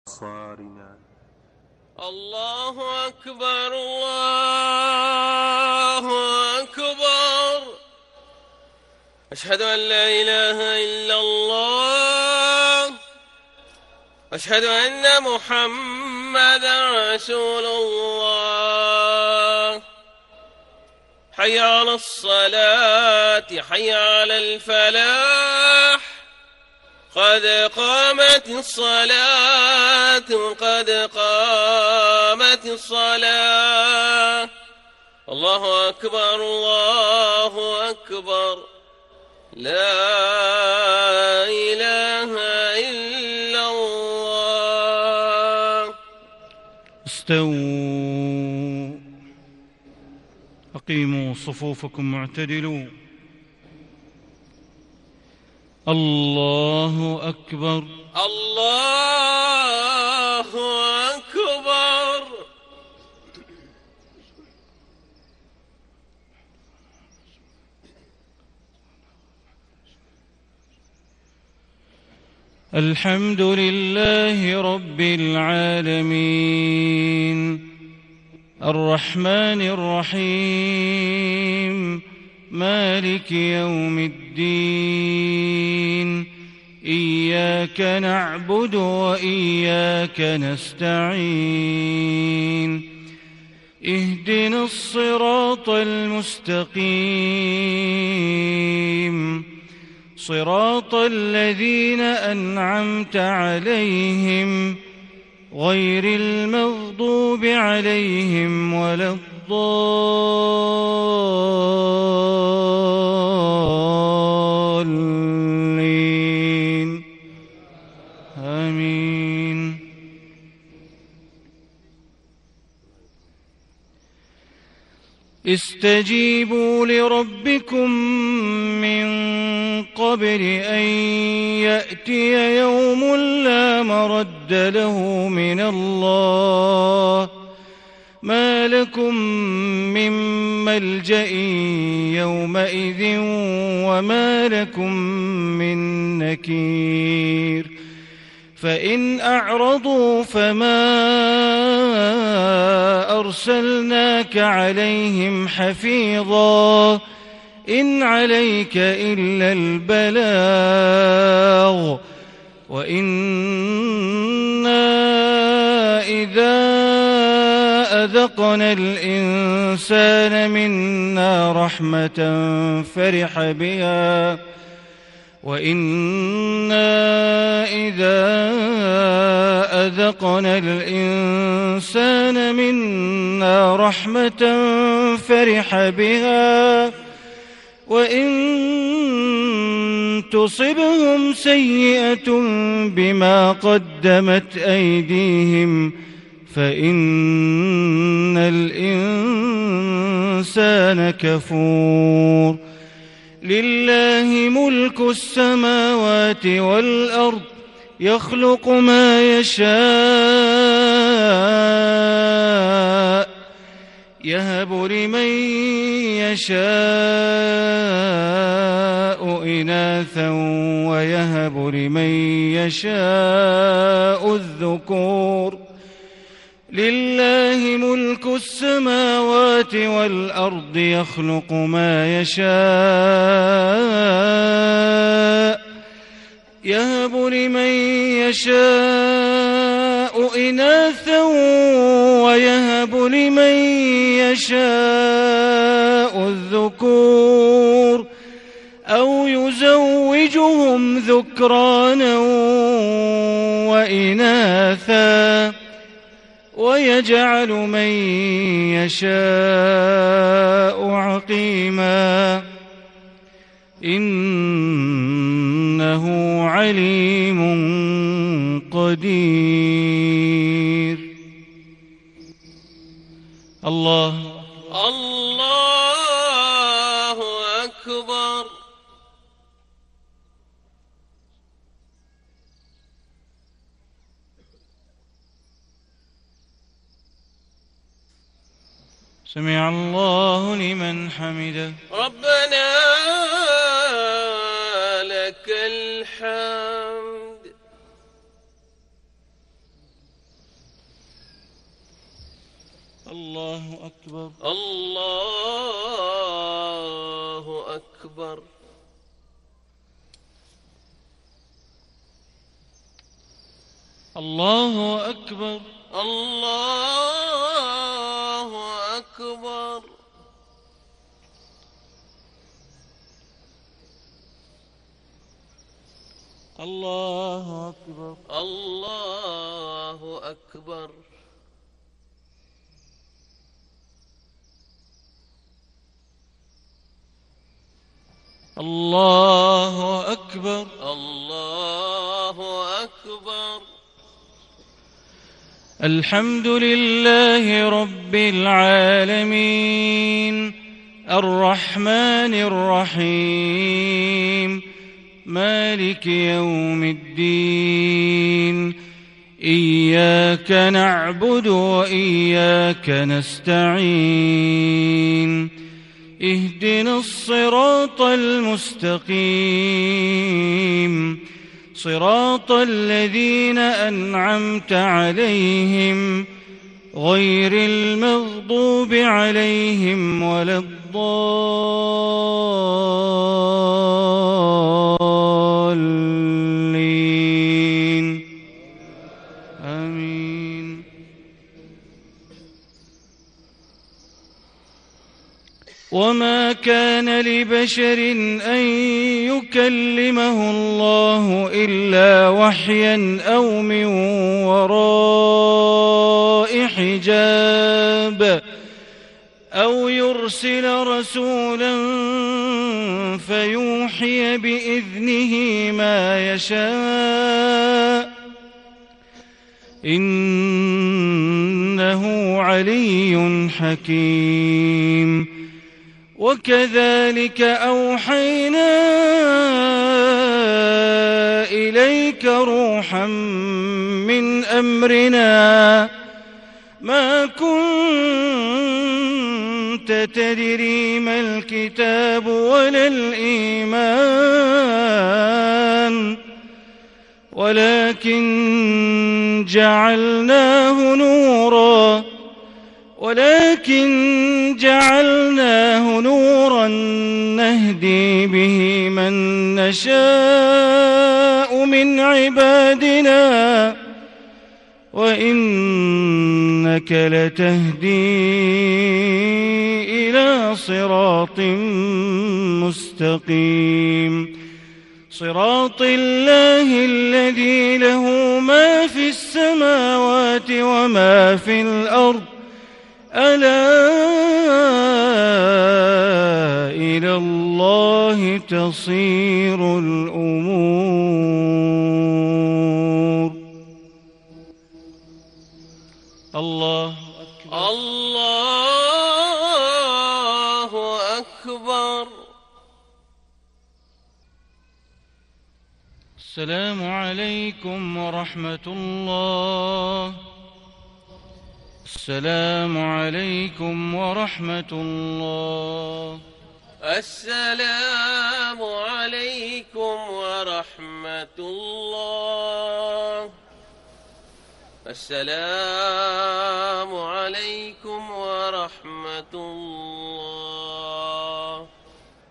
أبصارنا. الله أكبر الله أكبر. أشهد أن لا إله إلا الله. أشهد أن محمدا رسول الله. حي على الصلاة حي على الفلاح. قد قامت الصلاة قد قامت الصلاة. الله أكبر الله أكبر. لا إله إلا الله. استووا، أقيموا صفوفكم، معتدلوا. الله أكبر الله أكبر. الحمد لله رب العالمين، الرحمن الرحيم، مالك يوم الدين. إياك نعبد وإياك نستعين. اهدنا الصراط المستقيم، صراط الذين أنعمت عليهم غير المغضوب عليهم ولا الضالين. آمين. استجيبوا لربكم من قبل أن يأتي يوم لا مرد له من الله، ما لكم من ملجأ يومئذ وما لكم من نكير. فإن أعرضوا فما أرسلناك عليهم حفيظا، إن عليك إلا البلاغ. وإنا إذا أذقنا الإنسان منا رحمة فرح بها، وإنا إذا أذقنا الإنسان منا رحمة فرح بها، وإن تصبهم سيئة بما قدمت أيديهم فإن الإنسان كفور. لله ملك السماوات والأرض، يخلق ما يشاء، يهب لمن يشاء إناثا ويهب لمن يشاء الذكور. لله ملك السماوات والأرض، يخلق ما يشاء، يهب لمن يشاء إناثا ويهب لمن يشاء الذكور، أو يزوجهم ذكرانا وإناثا، ويجعل من يشاء عقيما، إنه عليم قدير. الله أكبر. سمع الله لمن حمده. ربنا لك الحمد. الله أكبر. الله أكبر. الله أكبر. الله أكبر. الله أكبر. الله أكبر. الله أكبر. الله أكبر. الحمد لله رب العالمين الرحمن الرحيم مالك يوم الدين إياك نعبد وإياك نستعين اهدنا الصراط المستقيم صراط الذين أنعمت عليهم غير المغضوب عليهم ولا الضالين آمين. وما كان لبشر أن يكلمه الله إلا وحيا أو من وراء حجاب أو يرسل رسولا فيوحي بإذنه ما يشاء إنه علي حكيم. وكذلك أوحينا إليك روحا من أمرنا ما كنت تدري ما الكتاب ولا الإيمان ولكن جعلناه نورا نهدي به من نشاء من عبادنا وإنك لتهدي إلى صراط مستقيم صراط الله الذي له ما في السماوات وما في الأرض ألا إلى الله تصير الأمور. الله أكبر. الله أكبر. السلام عليكم ورحمة الله. السلام عليكم ورحمة الله. السلام عليكم ورحمة الله. السلام عليكم ورحمة الله.